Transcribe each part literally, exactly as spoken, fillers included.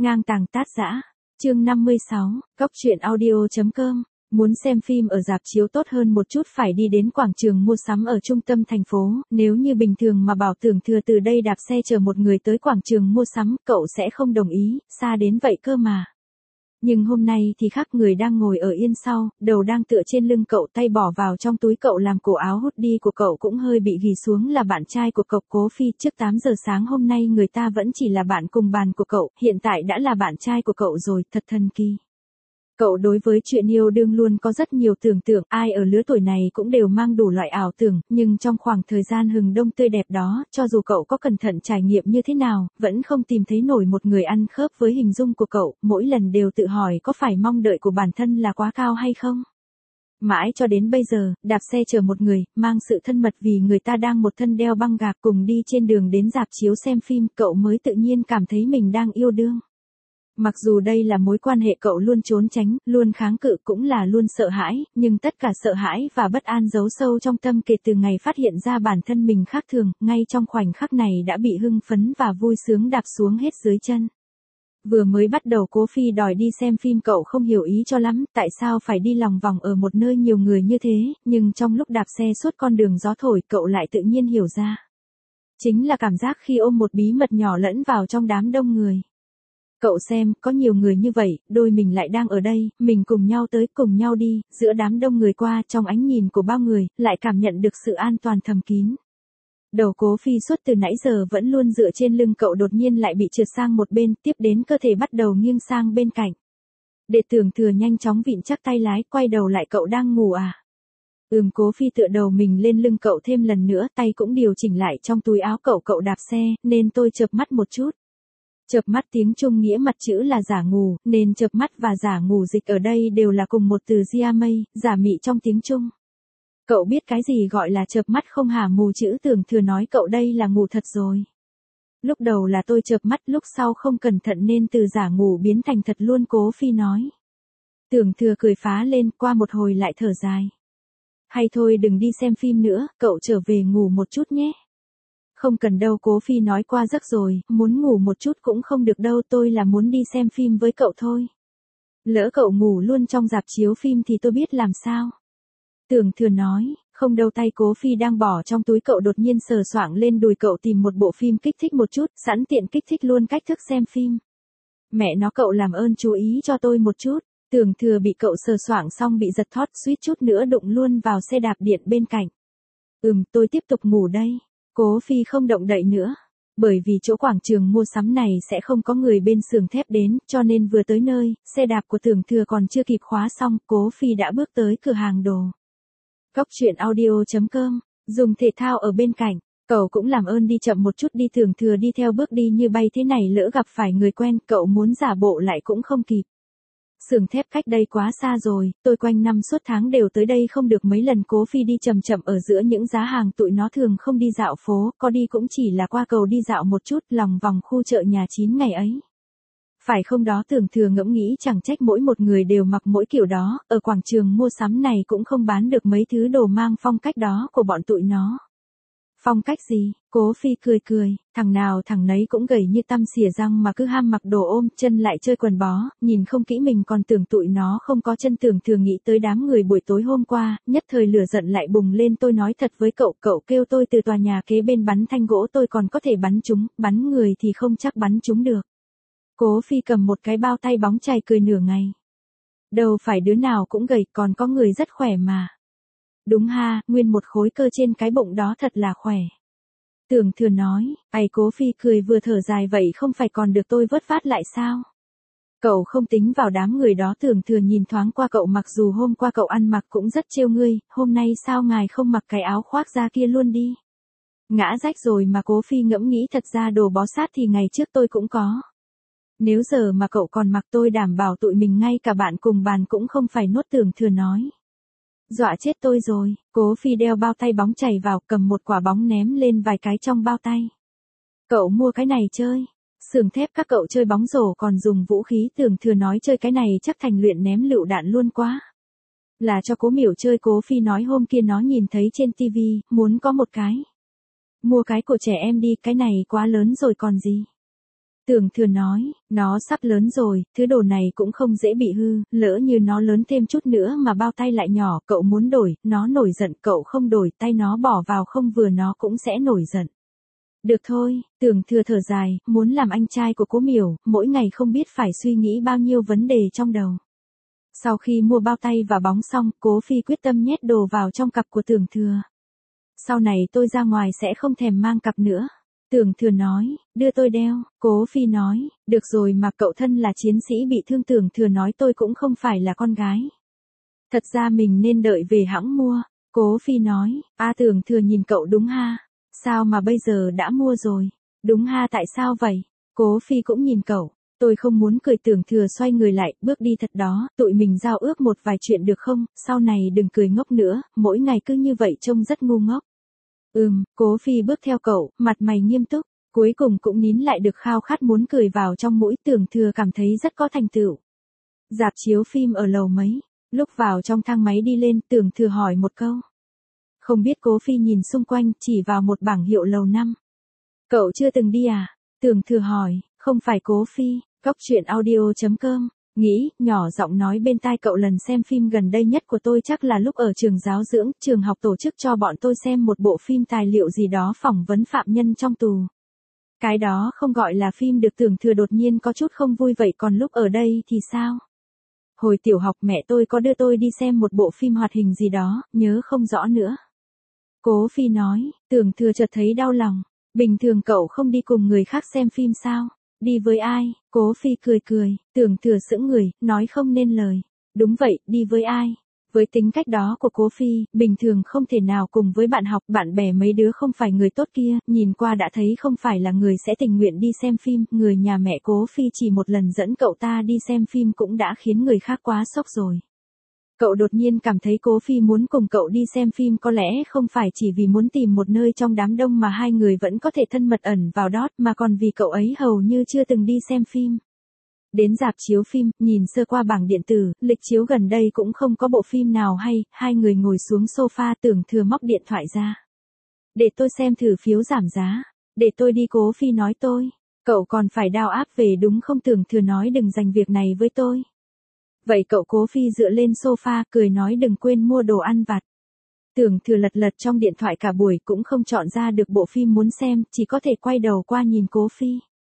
Ngang tàng tát dã. Chương năm mươi sáu, Cóc truyện audio chấm com. Muốn xem phim ở rạp chiếu tốt hơn một chút phải đi đến quảng trường mua sắm ở trung tâm thành phố, nếu như bình thường mà bảo Tưởng Thừa từ đây đạp xe chở một người tới quảng trường mua sắm, cậu sẽ không đồng ý, xa đến vậy cơ mà. Nhưng hôm nay thì khác, người đang ngồi ở yên sau, đầu đang tựa trên lưng cậu, tay bỏ vào trong túi cậu làm cổ áo hoodie của cậu cũng hơi bị ghì xuống, là bạn trai của cậu Cố Phi. Trước tám giờ sáng hôm nay người ta vẫn chỉ là bạn cùng bàn của cậu, hiện tại đã là bạn trai của cậu rồi, thật thần kỳ. Cậu đối với chuyện yêu đương luôn có rất nhiều tưởng tượng, ai ở lứa tuổi này cũng đều mang đủ loại ảo tưởng, nhưng trong khoảng thời gian hừng đông tươi đẹp đó, cho dù cậu có cẩn thận trải nghiệm như thế nào, vẫn không tìm thấy nổi một người ăn khớp với hình dung của cậu, mỗi lần đều tự hỏi có phải mong đợi của bản thân là quá cao hay không. Mãi cho đến bây giờ, đạp xe chở một người, mang sự thân mật vì người ta đang một thân đeo băng gạc cùng đi trên đường đến rạp chiếu xem phim, cậu mới tự nhiên cảm thấy mình đang yêu đương. Mặc dù đây là mối quan hệ cậu luôn trốn tránh, luôn kháng cự, cũng là luôn sợ hãi, nhưng tất cả sợ hãi và bất an giấu sâu trong tâm kể từ ngày phát hiện ra bản thân mình khác thường, ngay trong khoảnh khắc này đã bị hưng phấn và vui sướng đạp xuống hết dưới chân. Vừa mới bắt đầu Cố Phi đòi đi xem phim cậu không hiểu ý cho lắm, tại sao phải đi lòng vòng ở một nơi nhiều người như thế, nhưng trong lúc đạp xe suốt con đường gió thổi cậu lại tự nhiên hiểu ra. Chính là cảm giác khi ôm một bí mật nhỏ lẫn vào trong đám đông người. Cậu xem, có nhiều người như vậy, đôi mình lại đang ở đây, mình cùng nhau tới, cùng nhau đi, giữa đám đông người qua, trong ánh nhìn của bao người, lại cảm nhận được sự an toàn thầm kín. Đầu Cố Phi suốt từ nãy giờ vẫn luôn dựa trên lưng cậu đột nhiên lại bị trượt sang một bên, tiếp đến cơ thể bắt đầu nghiêng sang bên cạnh. Để Tưởng Thừa nhanh chóng vịn chắc tay lái, quay đầu lại, cậu đang ngủ à? Ừm. Cố Phi tựa đầu mình lên lưng cậu thêm lần nữa, tay cũng điều chỉnh lại trong túi áo cậu. Cậu đạp xe, nên tôi chợp mắt một chút. Chợp mắt tiếng Trung nghĩa mặt chữ là giả ngủ, nên chợp mắt và giả ngủ dịch ở đây đều là cùng một từ Giamay, giả mị trong tiếng Trung. Cậu biết cái gì gọi là chợp mắt không hả? Mù chữ Tưởng Thừa nói cậu đây là ngủ thật rồi. Lúc đầu là tôi chợp mắt, lúc sau không cẩn thận nên từ giả ngủ biến thành thật luôn, Cố Phi nói. Tưởng Thừa cười phá lên, qua một hồi lại thở dài. Hay thôi đừng đi xem phim nữa, cậu trở về ngủ một chút nhé. Không cần đâu, Cố Phi nói qua giấc rồi, muốn ngủ một chút cũng không được đâu, tôi là muốn đi xem phim với cậu thôi. Lỡ cậu ngủ luôn trong rạp chiếu phim thì tôi biết làm sao. Tưởng Thừa nói, không đâu, tay Cố Phi đang bỏ trong túi cậu đột nhiên sờ soạng lên đùi cậu tìm một bộ phim kích thích một chút, sẵn tiện kích thích luôn cách thức xem phim. Mẹ nó, cậu làm ơn chú ý cho tôi một chút. Tưởng Thừa bị cậu sờ soạng xong bị giật thót, suýt chút nữa đụng luôn vào xe đạp điện bên cạnh. Ừm, tôi tiếp tục ngủ đây. Cố Phi không động đậy nữa. Bởi vì chỗ quảng trường mua sắm này sẽ không có người bên xưởng thép đến, cho nên vừa tới nơi, xe đạp của Tưởng Thừa còn chưa kịp khóa xong, Cố Phi đã bước tới cửa hàng đồ. Cóc truyện audio chấm com, dùng thể thao ở bên cạnh, cậu cũng làm ơn đi chậm một chút đi. Tưởng Thừa đi theo bước đi như bay thế này lỡ gặp phải người quen, cậu muốn giả bộ lại cũng không kịp. Xưởng thép cách đây quá xa rồi, tôi quanh năm suốt tháng đều tới đây không được mấy lần. Cố Phi đi chậm chậm ở giữa những giá hàng, tụi nó thường không đi dạo phố, có đi cũng chỉ là qua cầu đi dạo một chút, lòng vòng khu chợ nhà chín ngày ấy. Phải không đó? Tưởng Thừa ngẫm nghĩ, chẳng trách mỗi một người đều mặc mỗi kiểu đó, ở quảng trường mua sắm này cũng không bán được mấy thứ đồ mang phong cách đó của bọn tụi nó. Phong cách gì? Cố Phi cười cười, thằng nào thằng nấy cũng gầy như tăm xỉa răng mà cứ ham mặc đồ ôm chân lại chơi quần bó, nhìn không kỹ mình còn tưởng tụi nó không có chân. Tưởng Thừa nghĩ tới đám người buổi tối hôm qua, nhất thời lửa giận lại bùng lên. Tôi nói thật với cậu, cậu kêu tôi từ tòa nhà kế bên bắn thanh gỗ tôi còn có thể bắn chúng, bắn người thì không chắc bắn chúng được. Cố Phi cầm một cái bao tay bóng chày cười nửa ngày. Đâu phải đứa nào cũng gầy, còn có người rất khỏe mà. Đúng ha, nguyên một khối cơ trên cái bụng đó thật là khỏe. Tưởng Thừa nói, ầy. Cố Phi cười vừa thở dài, vậy không phải còn được tôi vớt vát lại sao? Cậu không tính vào đám người đó. Tưởng Thừa nhìn thoáng qua cậu, mặc dù hôm qua cậu ăn mặc cũng rất trêu ngươi, hôm nay sao ngài không mặc cái áo khoác da kia luôn đi? Ngã rách rồi mà. Cố Phi ngẫm nghĩ, thật ra đồ bó sát thì ngày trước tôi cũng có. Nếu giờ mà cậu còn mặc tôi đảm bảo tụi mình ngay cả bạn cùng bàn cũng không phải nốt. Tưởng Thừa nói. Dọa chết tôi rồi. Cố Phi đeo bao tay bóng chảy vào, cầm một quả bóng ném lên vài cái trong bao tay. Cậu mua cái này chơi? Xưởng thép các cậu chơi bóng rổ còn dùng vũ khí? Tưởng Thừa nói, chơi cái này chắc thành luyện ném lựu đạn luôn quá. Là cho Cố Miểu chơi. Cố Phi nói, hôm kia nó nhìn thấy trên tivi, muốn có một cái. Mua cái của trẻ em đi, cái này quá lớn rồi còn gì. Tưởng Thừa nói, nó sắp lớn rồi, thứ đồ này cũng không dễ bị hư, lỡ như nó lớn thêm chút nữa mà bao tay lại nhỏ, cậu muốn đổi, nó nổi giận, cậu không đổi, tay nó bỏ vào không vừa nó cũng sẽ nổi giận. Được thôi, Tưởng Thừa thở dài, muốn làm anh trai của Cố Miểu, mỗi ngày không biết phải suy nghĩ bao nhiêu vấn đề trong đầu. Sau khi mua bao tay và bóng xong, Cố Phi quyết tâm nhét đồ vào trong cặp của Tưởng Thừa. Sau này tôi ra ngoài sẽ không thèm mang cặp nữa. Tưởng Thừa nói, đưa tôi đeo, Cố Phi nói, được rồi mà cậu thân là chiến sĩ bị thương. Tưởng Thừa nói tôi cũng không phải là con gái. Thật ra mình nên đợi về hãng mua. Cố Phi nói, a Tưởng Thừa nhìn cậu đúng ha, sao mà bây giờ đã mua rồi, đúng ha tại sao vậy? Cố Phi cũng nhìn cậu, tôi không muốn cười. Tưởng Thừa xoay người lại, bước đi thật đó, tụi mình giao ước một vài chuyện được không, sau này đừng cười ngốc nữa, mỗi ngày cứ như vậy trông rất ngu ngốc. Ừm, Cố Phi bước theo cậu, mặt mày nghiêm túc, cuối cùng cũng nín lại được khao khát muốn cười vào trong mũi. Tưởng Thừa cảm thấy rất có thành tựu. Rạp chiếu phim ở lầu mấy, lúc vào trong thang máy đi lên, Tưởng Thừa hỏi một câu. Không biết. Cố Phi nhìn xung quanh, chỉ vào một bảng hiệu lầu năm. Cậu chưa từng đi à? Tưởng Thừa hỏi, không phải Cố Phi, Cóc Truyện Audio chấm com. Nghĩ, nhỏ giọng nói bên tai cậu, lần xem phim gần đây nhất của tôi chắc là lúc ở trường giáo dưỡng, trường học tổ chức cho bọn tôi xem một bộ phim tài liệu gì đó phỏng vấn phạm nhân trong tù. Cái đó không gọi là phim được. Tưởng Thừa đột nhiên có chút không vui. Vậy còn lúc ở đây thì sao? Hồi tiểu học mẹ tôi có đưa tôi đi xem một bộ phim hoạt hình gì đó, nhớ không rõ nữa. Cố Phi nói, Tưởng Thừa chợt thấy đau lòng. Bình thường cậu không đi cùng người khác xem phim sao? Đi với ai? Cố Phi cười cười, Tưởng Thừa sững người, nói không nên lời. Đúng vậy, đi với ai? Với tính cách đó của Cố Phi, bình thường không thể nào cùng với bạn học, bạn bè mấy đứa không phải người tốt kia, nhìn qua đã thấy không phải là người sẽ tình nguyện đi xem phim. Người nhà mẹ Cố Phi chỉ một lần dẫn cậu ta đi xem phim cũng đã khiến người khác quá sốc rồi. Cậu đột nhiên cảm thấy Cố Phi muốn cùng cậu đi xem phim có lẽ không phải chỉ vì muốn tìm một nơi trong đám đông mà hai người vẫn có thể thân mật ẩn vào đó, mà còn vì cậu ấy hầu như chưa từng đi xem phim. Đến rạp chiếu phim, nhìn sơ qua bảng điện tử, lịch chiếu gần đây cũng không có bộ phim nào hay, hai người ngồi xuống sofa. Tưởng Thừa móc điện thoại ra. Để tôi xem thử phiếu giảm giá. Để tôi đi. Cố Phi nói tôi. Cậu còn phải đao áp về đúng không? Tưởng Thừa nói đừng dành việc này với tôi. Vậy cậu? Cố Phi dựa lên sofa, cười nói đừng quên mua đồ ăn vặt. Tưởng Thừa lật lật trong điện thoại cả buổi cũng không chọn ra được bộ phim muốn xem, chỉ có thể quay đầu qua nhìn Cố Phi.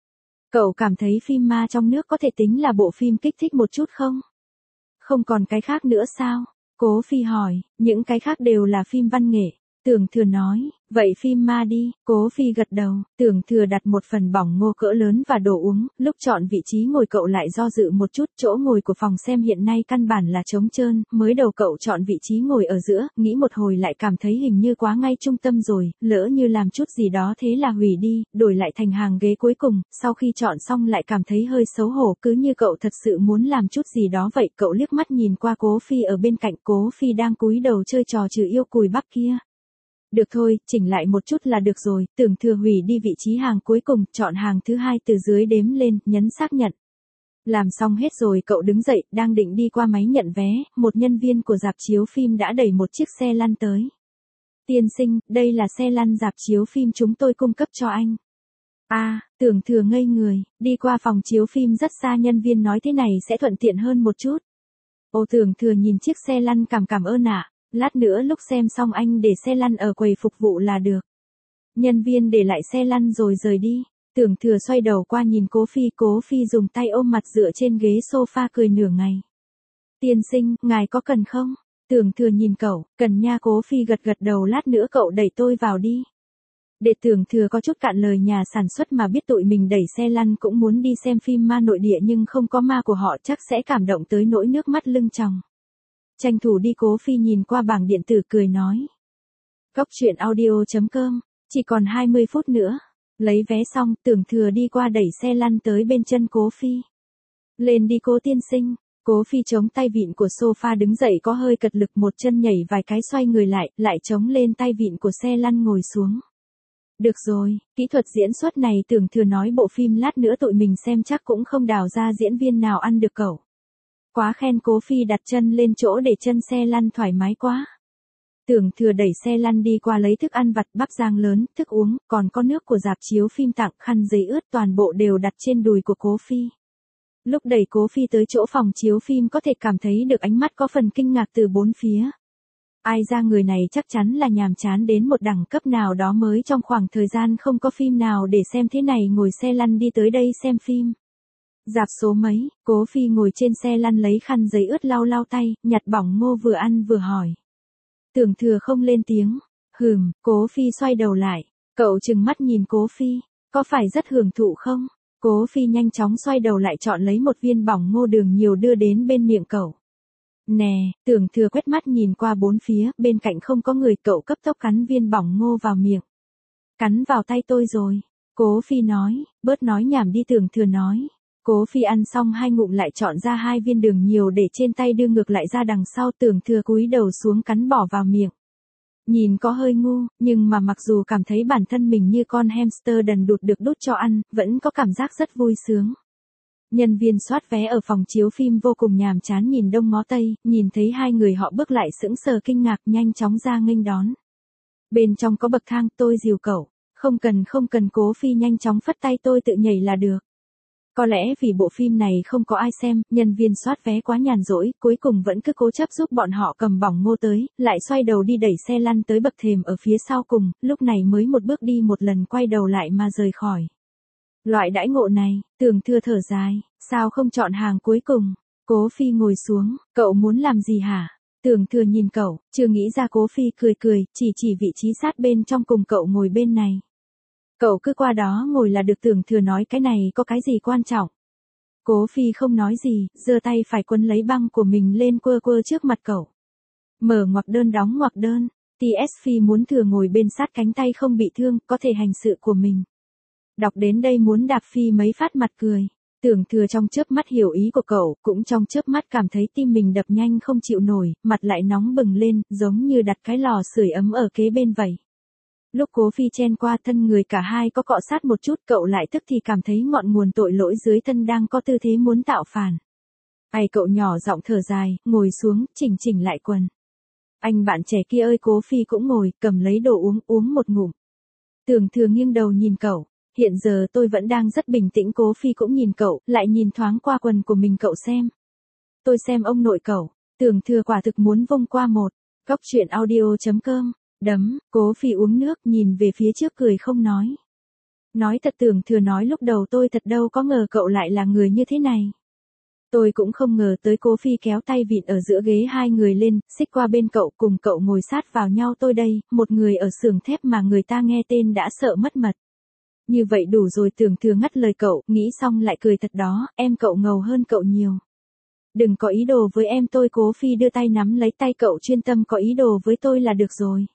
Cậu cảm thấy phim ma trong nước có thể tính là bộ phim kích thích một chút không? Không còn cái khác nữa sao? Cố Phi hỏi, những cái khác đều là phim văn nghệ. Tưởng Thừa nói, vậy phim ma đi. Cố Phi gật đầu. Tưởng Thừa đặt một phần bỏng ngô cỡ lớn và đồ uống, lúc chọn vị trí ngồi cậu lại do dự một chút. Chỗ ngồi của phòng xem hiện nay căn bản là trống trơn, mới đầu cậu chọn vị trí ngồi ở giữa, nghĩ một hồi lại cảm thấy hình như quá ngay trung tâm rồi, lỡ như làm chút gì đó thế là hủy đi, đổi lại thành hàng ghế cuối cùng. Sau khi chọn xong lại cảm thấy hơi xấu hổ, cứ như cậu thật sự muốn làm chút gì đó vậy. Cậu liếc mắt nhìn qua Cố Phi ở bên cạnh. Cố Phi đang cúi đầu chơi trò trừ yêu cùi bắp kia. Được thôi, chỉnh lại một chút là được rồi. Tưởng Thừa hủy đi vị trí hàng cuối cùng, chọn hàng thứ hai từ dưới đếm lên, nhấn xác nhận. Làm xong hết rồi cậu đứng dậy, đang định đi qua máy nhận vé, một nhân viên của rạp chiếu phim đã đẩy một chiếc xe lăn tới. Tiên sinh, đây là xe lăn rạp chiếu phim chúng tôi cung cấp cho anh. À, Tưởng Thừa ngây người, đi qua phòng chiếu phim rất xa, nhân viên nói thế này sẽ thuận tiện hơn một chút. Ô, Tưởng Thừa nhìn chiếc xe lăn, cảm cảm ơn ạ. Lát nữa lúc xem xong anh để xe lăn ở quầy phục vụ là được. Nhân viên để lại xe lăn rồi rời đi. Tưởng Thừa xoay đầu qua nhìn Cố Phi. Cố Phi dùng tay ôm mặt dựa trên ghế sofa cười nửa ngày. Tiên sinh, ngài có cần không? Tưởng Thừa nhìn cậu, cần nha. Cố Phi gật gật đầu. Lát nữa cậu đẩy tôi vào đi. Để Tưởng Thừa có chút cạn lời, nhà sản xuất mà biết tụi mình đẩy xe lăn cũng muốn đi xem phim ma nội địa nhưng không có ma của họ chắc sẽ cảm động tới nỗi nước mắt lưng tròng. Tranh thủ đi. Cố Phi nhìn qua bảng điện tử cười nói. Cóc Truyện Audio chấm com, chỉ còn hai mươi phút nữa. Lấy vé xong, Tưởng Thừa đi qua đẩy xe lăn tới bên chân Cố Phi. Lên đi Cố tiên sinh. Cố Phi chống tay vịn của sofa đứng dậy có hơi cật lực, một chân nhảy vài cái xoay người lại, lại chống lên tay vịn của xe lăn ngồi xuống. Được rồi, kỹ thuật diễn xuất này Tưởng Thừa nói bộ phim lát nữa tụi mình xem chắc cũng không đào ra diễn viên nào ăn được cậu. Quá khen. Cố Phi đặt chân lên chỗ để chân xe lăn thoải mái quá. Tưởng Thừa đẩy xe lăn đi qua lấy thức ăn vặt, bắp rang lớn, thức uống, còn có nước của rạp chiếu phim tặng, khăn giấy ướt toàn bộ đều đặt trên đùi của Cố Phi. Lúc đẩy Cố Phi tới chỗ phòng chiếu phim có thể cảm thấy được ánh mắt có phần kinh ngạc từ bốn phía. Ai ra người này chắc chắn là nhàm chán đến một đẳng cấp nào đó mới trong khoảng thời gian không có phim nào để xem thế này ngồi xe lăn đi tới đây xem phim. Rạp số mấy, Cố Phi ngồi trên xe lăn lấy khăn giấy ướt lau lau tay, nhặt bỏng ngô vừa ăn vừa hỏi. Tưởng Thừa không lên tiếng. Hừm, Cố Phi xoay đầu lại. Cậu trừng mắt nhìn Cố Phi, có phải rất hưởng thụ không? Cố Phi nhanh chóng xoay đầu lại chọn lấy một viên bỏng ngô đường nhiều đưa đến bên miệng cậu. Nè, Tưởng Thừa quét mắt nhìn qua bốn phía, bên cạnh không có người, cậu cấp tốc cắn viên bỏng ngô vào miệng. Cắn vào tay tôi rồi. Cố Phi nói, bớt nói nhảm đi, Tưởng Thừa nói. Cố Phi ăn xong hai ngụm lại chọn ra hai viên đường nhiều để trên tay đưa ngược lại ra đằng sau, Tưởng Thừa cúi đầu xuống cắn bỏ vào miệng. Nhìn có hơi ngu, nhưng mà mặc dù cảm thấy bản thân mình như con hamster đần đụt được đút cho ăn, vẫn có cảm giác rất vui sướng. Nhân viên soát vé ở phòng chiếu phim vô cùng nhàm chán nhìn đông ngó tây, nhìn thấy hai người họ bước lại sững sờ kinh ngạc, nhanh chóng ra nghênh đón. Bên trong có bậc thang, tôi dìu cậu. Không cần không cần, Cố Phi nhanh chóng phất tay, tôi tự nhảy là được. Có lẽ vì bộ phim này không có ai xem, nhân viên soát vé quá nhàn rỗi, cuối cùng vẫn cứ cố chấp giúp bọn họ cầm bỏng ngô tới, lại xoay đầu đi đẩy xe lăn tới bậc thềm ở phía sau cùng, lúc này mới một bước đi một lần quay đầu lại mà rời khỏi. Loại đãi ngộ này, Tưởng Thừa thở dài, sao không chọn hàng cuối cùng? Cố Phi ngồi xuống, cậu muốn làm gì hả? Tưởng Thừa nhìn cậu, chưa nghĩ ra. Cố Phi cười cười, chỉ chỉ vị trí sát bên trong cùng cậu ngồi bên này. Cậu cứ qua đó ngồi là được. Tưởng Thừa nói, cái này có cái gì quan trọng? Cố Phi không nói gì, giơ tay phải quấn lấy băng của mình lên quơ quơ trước mặt cậu. Mở ngoặc đơn đóng ngoặc đơn, tê ét Phi muốn Thừa ngồi bên sát cánh tay không bị thương, có thể hành sự của mình. Đọc đến đây muốn đạp Phi mấy phát mặt cười. Tưởng Thừa trong chớp mắt hiểu ý của cậu, cũng trong chớp mắt cảm thấy tim mình đập nhanh không chịu nổi, mặt lại nóng bừng lên, giống như đặt cái lò sưởi ấm ở kế bên vậy. Lúc Cố Phi chen qua thân người cả hai có cọ sát một chút, cậu lại tức thì cảm thấy ngọn nguồn tội lỗi dưới thân đang có tư thế muốn tạo phản. Ai cậu nhỏ giọng thở dài, ngồi xuống, chỉnh chỉnh lại quần. Anh bạn trẻ kia ơi, Cố Phi cũng ngồi, cầm lấy đồ uống, uống một ngụm. Tưởng Thừa nghiêng đầu nhìn cậu. Hiện giờ tôi vẫn đang rất bình tĩnh. Cố Phi cũng nhìn cậu, lại nhìn thoáng qua quần của mình, cậu xem. Tôi xem ông nội cậu. Tưởng Thừa quả thực muốn vung qua một. Góc truyện audio chấm com. Đấm, Cố Phi uống nước, nhìn về phía trước cười không nói. Nói thật, Tưởng Thừa nói, lúc đầu tôi thật đâu có ngờ cậu lại là người như thế này. Tôi cũng không ngờ tới. Cố Phi kéo tay vịn ở giữa ghế hai người lên, xích qua bên cậu, cùng cậu ngồi sát vào nhau. Tôi đây, một người ở xưởng thép mà người ta nghe tên đã sợ mất mật. Như vậy đủ rồi. Tưởng Thừa ngắt lời cậu, nghĩ xong lại cười, thật đó, em cậu ngầu hơn cậu nhiều. Đừng có ý đồ với em tôi. Cố Phi đưa tay nắm lấy tay cậu, chuyên tâm có ý đồ với tôi là được rồi.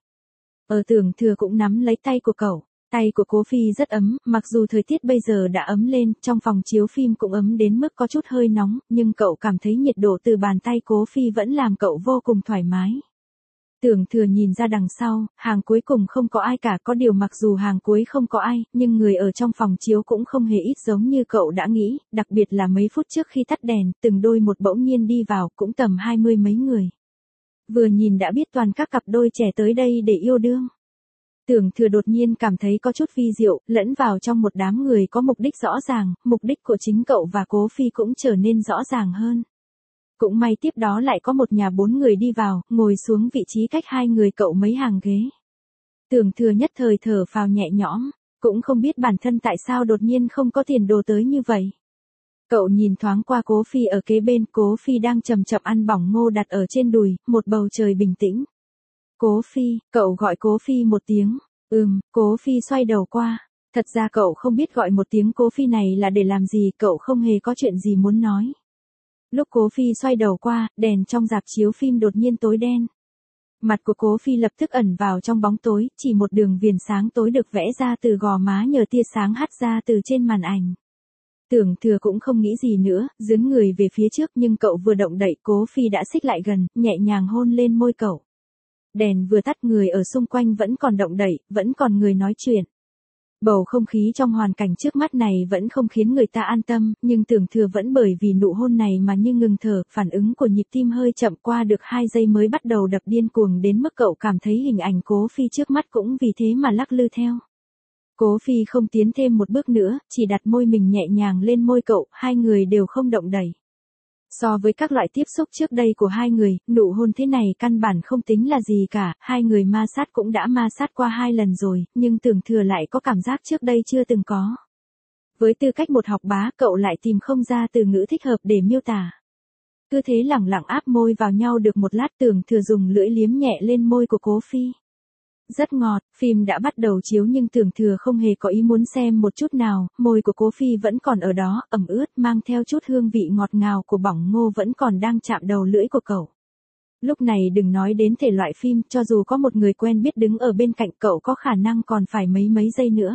Ở Tưởng Thừa cũng nắm lấy tay của cậu. Tay của Cố Phi rất ấm, mặc dù thời tiết bây giờ đã ấm lên, trong phòng chiếu phim cũng ấm đến mức có chút hơi nóng, nhưng cậu cảm thấy nhiệt độ từ bàn tay Cố Phi vẫn làm cậu vô cùng thoải mái. Tưởng Thừa nhìn ra đằng sau, hàng cuối cùng không có ai cả, có điều mặc dù hàng cuối không có ai, nhưng người ở trong phòng chiếu cũng không hề ít giống như cậu đã nghĩ, đặc biệt là mấy phút trước khi tắt đèn, từng đôi một bỗng nhiên đi vào, cũng tầm hai mươi mấy người. Vừa nhìn đã biết toàn các cặp đôi trẻ tới đây để yêu đương. Tưởng Thừa đột nhiên cảm thấy có chút vi diệu, lẫn vào trong một đám người có mục đích rõ ràng, mục đích của chính cậu và Cố Phi cũng trở nên rõ ràng hơn. Cũng may tiếp đó lại có một nhà bốn người đi vào, ngồi xuống vị trí cách hai người cậu mấy hàng ghế. Tưởng Thừa nhất thời thở phào nhẹ nhõm, cũng không biết bản thân tại sao đột nhiên không có tiền đồ tới như vậy. Cậu nhìn thoáng qua Cố Phi ở kế bên, Cố Phi đang chậm chậm ăn bỏng ngô đặt ở trên đùi, một bầu trời bình tĩnh. Cố Phi, cậu gọi Cố Phi một tiếng. Ừm, Cố Phi xoay đầu qua. Thật ra cậu không biết gọi một tiếng Cố Phi này là để làm gì, cậu không hề có chuyện gì muốn nói. Lúc Cố Phi xoay đầu qua, đèn trong rạp chiếu phim đột nhiên tối đen. Mặt của Cố Phi lập tức ẩn vào trong bóng tối, chỉ một đường viền sáng tối được vẽ ra từ gò má nhờ tia sáng hắt ra từ trên màn ảnh. Tưởng Thừa cũng không nghĩ gì nữa, dướn người về phía trước, nhưng cậu vừa động đậy, Cố Phi đã xích lại gần, nhẹ nhàng hôn lên môi cậu. Đèn vừa tắt, người ở xung quanh vẫn còn động đậy, vẫn còn người nói chuyện. Bầu không khí trong hoàn cảnh trước mắt này vẫn không khiến người ta an tâm, nhưng Tưởng Thừa vẫn bởi vì nụ hôn này mà như ngừng thở, phản ứng của nhịp tim hơi chậm, qua được hai giây mới bắt đầu đập điên cuồng đến mức cậu cảm thấy hình ảnh Cố Phi trước mắt cũng vì thế mà lắc lư theo. Cố Phi không tiến thêm một bước nữa, chỉ đặt môi mình nhẹ nhàng lên môi cậu, hai người đều không động đậy. So với các loại tiếp xúc trước đây của hai người, nụ hôn thế này căn bản không tính là gì cả, hai người ma sát cũng đã ma sát qua hai lần rồi, nhưng Tưởng Thừa lại có cảm giác trước đây chưa từng có. Với tư cách một học bá, cậu lại tìm không ra từ ngữ thích hợp để miêu tả. Cứ thế lẳng lặng áp môi vào nhau được một lát, Tưởng Thừa dùng lưỡi liếm nhẹ lên môi của Cố Phi. Rất ngọt, phim đã bắt đầu chiếu nhưng Tưởng Thừa không hề có ý muốn xem một chút nào, môi của Cố Phi vẫn còn ở đó, ẩm ướt, mang theo chút hương vị ngọt ngào của bỏng ngô vẫn còn đang chạm đầu lưỡi của cậu. Lúc này đừng nói đến thể loại phim, cho dù có một người quen biết đứng ở bên cạnh cậu có khả năng còn phải mấy mấy giây nữa.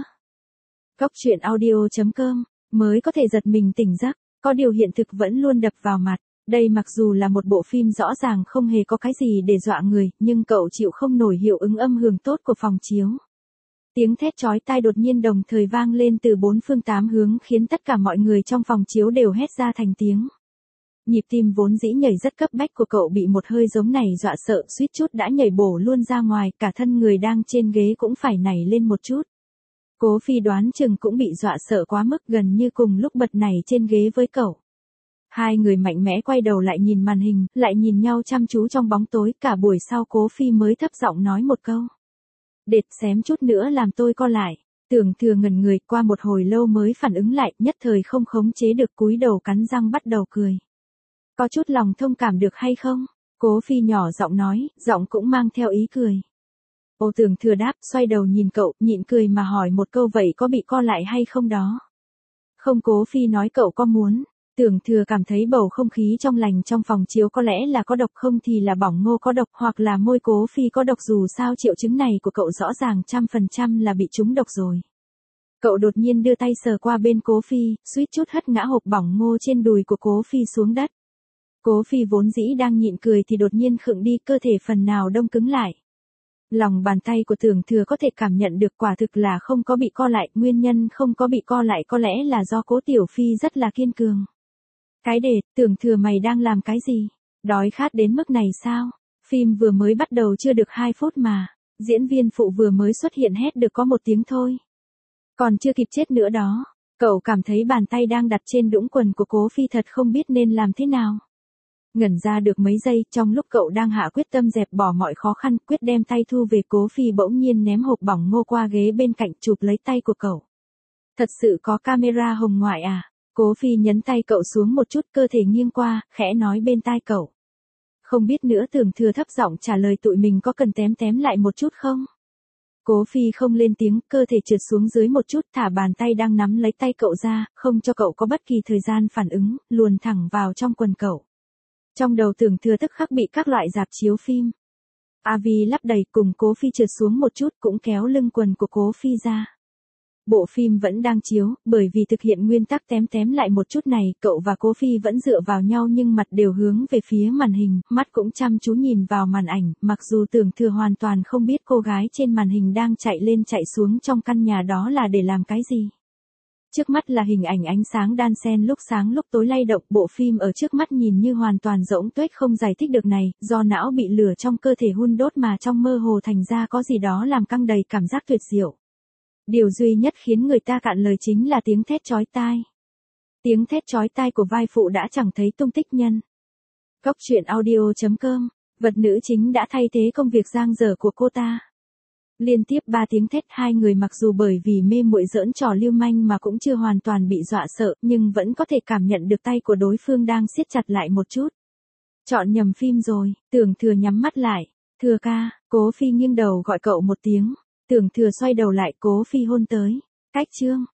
Góc truyện audio chấm com, mới có thể giật mình tỉnh giấc, có điều hiện thực vẫn luôn đập vào mặt. Đây mặc dù là một bộ phim rõ ràng không hề có cái gì để dọa người, nhưng cậu chịu không nổi hiệu ứng âm hưởng tốt của phòng chiếu. Tiếng thét chói tai đột nhiên đồng thời vang lên từ bốn phương tám hướng khiến tất cả mọi người trong phòng chiếu đều hét ra thành tiếng. Nhịp tim vốn dĩ nhảy rất cấp bách của cậu bị một hơi giống này dọa sợ, suýt chút đã nhảy bổ luôn ra ngoài, cả thân người đang trên ghế cũng phải nảy lên một chút. Cố Phi đoán chừng cũng bị dọa sợ quá mức, gần như cùng lúc bật nảy trên ghế với cậu. Hai người mạnh mẽ quay đầu lại nhìn màn hình, lại nhìn nhau chăm chú trong bóng tối, cả buổi sau Cố Phi mới thấp giọng nói một câu. Đệt, xém chút nữa làm tôi co lại. Tưởng Thừa ngẩn người, qua một hồi lâu mới phản ứng lại, nhất thời không khống chế được cúi đầu cắn răng bắt đầu cười. Có chút lòng thông cảm được hay không? Cố Phi nhỏ giọng nói, giọng cũng mang theo ý cười. Ô Tưởng Thừa đáp, xoay đầu nhìn cậu, nhịn cười mà hỏi một câu, vậy có bị co lại hay không đó? Không, Cố Phi nói, cậu có muốn. Tưởng Thừa cảm thấy bầu không khí trong lành trong phòng chiếu có lẽ là có độc, không thì là bỏng ngô có độc, hoặc là môi Cố Phi có độc, dù sao triệu chứng này của cậu rõ ràng trăm phần trăm là bị trúng độc rồi. Cậu đột nhiên đưa tay sờ qua bên Cố Phi, suýt chút hất ngã hộp bỏng ngô trên đùi của Cố Phi xuống đất. Cố Phi vốn dĩ đang nhịn cười thì đột nhiên khựng đi, cơ thể phần nào đông cứng lại. Lòng bàn tay của Tưởng Thừa có thể cảm nhận được quả thực là không có bị co lại, nguyên nhân không có bị co lại có lẽ là do Cố Tiểu Phi rất là kiên cường. Cái đệt, Tưởng Thừa mày đang làm cái gì? Đói khát đến mức này sao? Phim vừa mới bắt đầu chưa được hai phút mà, diễn viên phụ vừa mới xuất hiện hét được có một tiếng thôi. Còn chưa kịp chết nữa đó, cậu cảm thấy bàn tay đang đặt trên đũng quần của Cố Phi thật không biết nên làm thế nào. Ngẩn ra được mấy giây, trong lúc cậu đang hạ quyết tâm dẹp bỏ mọi khó khăn, quyết đem tay thu về, Cố Phi bỗng nhiên ném hộp bỏng ngô qua ghế bên cạnh, chụp lấy tay của cậu. Thật sự có camera hồng ngoại à? Cố Phi nhấn tay cậu xuống một chút, cơ thể nghiêng qua, khẽ nói bên tai cậu. Không biết nữa. Tưởng Thừa thấp giọng trả lời, tụi mình có cần tém tém lại một chút không? Cố Phi không lên tiếng, cơ thể trượt xuống dưới một chút, thả bàn tay đang nắm lấy tay cậu ra, không cho cậu có bất kỳ thời gian phản ứng, luồn thẳng vào trong quần cậu. Trong đầu Tưởng Thừa tức khắc bị các loại rạp chiếu phim a vê lắp đầy, cùng Cố Phi trượt xuống một chút cũng kéo lưng quần của Cố Phi ra. Bộ phim vẫn đang chiếu, bởi vì thực hiện nguyên tắc tém tém lại một chút này, cậu và Cố Phi vẫn dựa vào nhau nhưng mặt đều hướng về phía màn hình, mắt cũng chăm chú nhìn vào màn ảnh, mặc dù Tưởng Thừa hoàn toàn không biết cô gái trên màn hình đang chạy lên chạy xuống trong căn nhà đó là để làm cái gì. Trước mắt là hình ảnh ánh sáng đan xen lúc sáng lúc tối lay động, bộ phim ở trước mắt nhìn như hoàn toàn rỗng tuếch không giải thích được này, do não bị lửa trong cơ thể hun đốt mà trong mơ hồ thành ra có gì đó làm căng đầy cảm giác tuyệt diệu. Điều duy nhất khiến người ta cạn lời chính là tiếng thét chói tai. Tiếng thét chói tai của vai phụ đã chẳng thấy tung tích nhân. Góc truyện audio chấm com, vật nữ chính đã thay thế công việc giang dở của cô ta. Liên tiếp ba tiếng thét, hai người mặc dù bởi vì mê muội giỡn trò lưu manh mà cũng chưa hoàn toàn bị dọa sợ, nhưng vẫn có thể cảm nhận được tay của đối phương đang siết chặt lại một chút. Chọn nhầm phim rồi, Tưởng Thừa nhắm mắt lại. Thừa ca, Cố Phi nghiêng đầu gọi cậu một tiếng. Tưởng Thừa xoay đầu lại, Cố Phi hôn tới. Cách chương.